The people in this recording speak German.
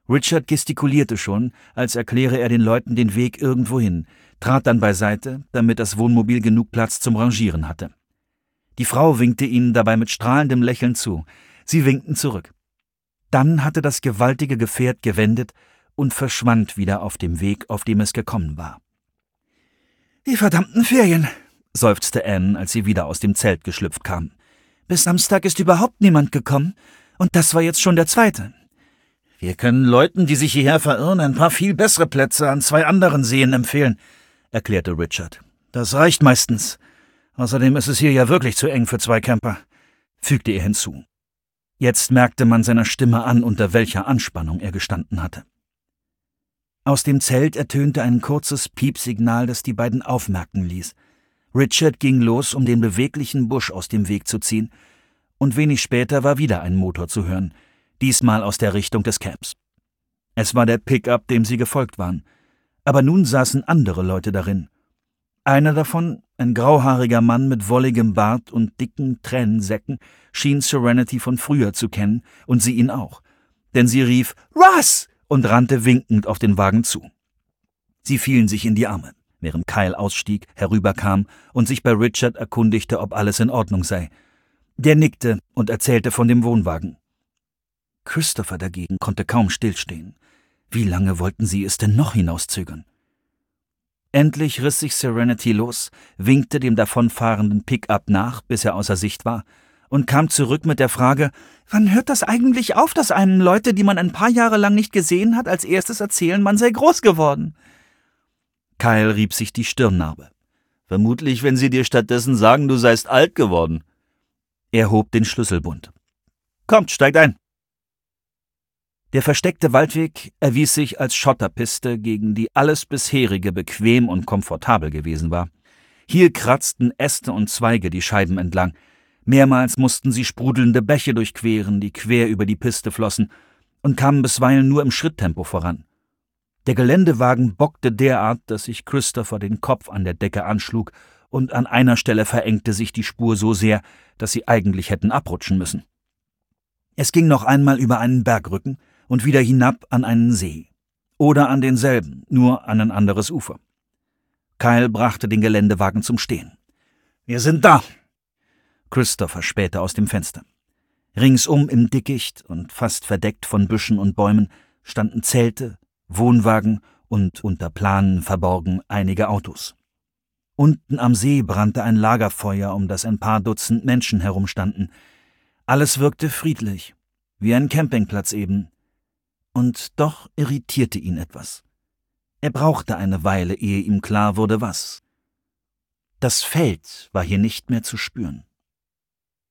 Richard gestikulierte schon, als erkläre er den Leuten den Weg irgendwohin, trat dann beiseite, damit das Wohnmobil genug Platz zum Rangieren hatte. Die Frau winkte ihnen dabei mit strahlendem Lächeln zu. Sie winkten zurück. Dann hatte das gewaltige Gefährt gewendet und verschwand wieder auf dem Weg, auf dem es gekommen war. »Die verdammten Ferien«, seufzte Anne, als sie wieder aus dem Zelt geschlüpft kam. »Bis Samstag ist überhaupt niemand gekommen, und das war jetzt schon der zweite.« »Wir können Leuten, die sich hierher verirren, ein paar viel bessere Plätze an 2 anderen Seen empfehlen«, erklärte Richard. »Das reicht meistens. Außerdem ist es hier ja wirklich zu eng für 2 Camper«, fügte er hinzu. Jetzt merkte man seiner Stimme an, unter welcher Anspannung er gestanden hatte. Aus dem Zelt ertönte ein kurzes Piepsignal, das die beiden aufmerken ließ. Richard ging los, um den beweglichen Busch aus dem Weg zu ziehen, und wenig später war wieder ein Motor zu hören, diesmal aus der Richtung des Camps. Es war der Pickup, dem sie gefolgt waren, aber nun saßen andere Leute darin. Einer davon, ein grauhaariger Mann mit wolligem Bart und dicken Tränensäcken, schien Serenity von früher zu kennen und sie ihn auch, denn sie rief »Russ!« und rannte winkend auf den Wagen zu. Sie fielen sich in die Arme, während Kyle ausstieg, herüberkam und sich bei Richard erkundigte, ob alles in Ordnung sei. Der nickte und erzählte von dem Wohnwagen. Christopher dagegen konnte kaum stillstehen. Wie lange wollten sie es denn noch hinauszögern? Endlich riss sich Serenity los, winkte dem davonfahrenden Pickup nach, bis er außer Sicht war, und kam zurück mit der Frage, »Wann hört das eigentlich auf, dass einem Leute, die man ein paar Jahre lang nicht gesehen hat, als erstes erzählen, man sei groß geworden?« Kyle rieb sich die Stirnnarbe. »Vermutlich, wenn sie dir stattdessen sagen, du seist alt geworden.« Er hob den Schlüsselbund. »Kommt, steigt ein!« Der versteckte Waldweg erwies sich als Schotterpiste, gegen die alles bisherige bequem und komfortabel gewesen war. Hier kratzten Äste und Zweige die Scheiben entlang. Mehrmals mussten sie sprudelnde Bäche durchqueren, die quer über die Piste flossen, und kamen bisweilen nur im Schritttempo voran. Der Geländewagen bockte derart, dass sich Christopher den Kopf an der Decke anschlug, und an einer Stelle verengte sich die Spur so sehr, dass sie eigentlich hätten abrutschen müssen. Es ging noch einmal über einen Bergrücken und wieder hinab an einen See. Oder an denselben, nur an ein anderes Ufer. Kyle brachte den Geländewagen zum Stehen. »Wir sind da!« Christopher spähte aus dem Fenster. Ringsum im Dickicht und fast verdeckt von Büschen und Bäumen standen Zelte, Wohnwagen und unter Planen verborgen einige Autos. Unten am See brannte ein Lagerfeuer, um das ein paar Dutzend Menschen herumstanden. Alles wirkte friedlich, wie ein Campingplatz eben. Und doch irritierte ihn etwas. Er brauchte eine Weile, ehe ihm klar wurde, was. Das Feld war hier nicht mehr zu spüren.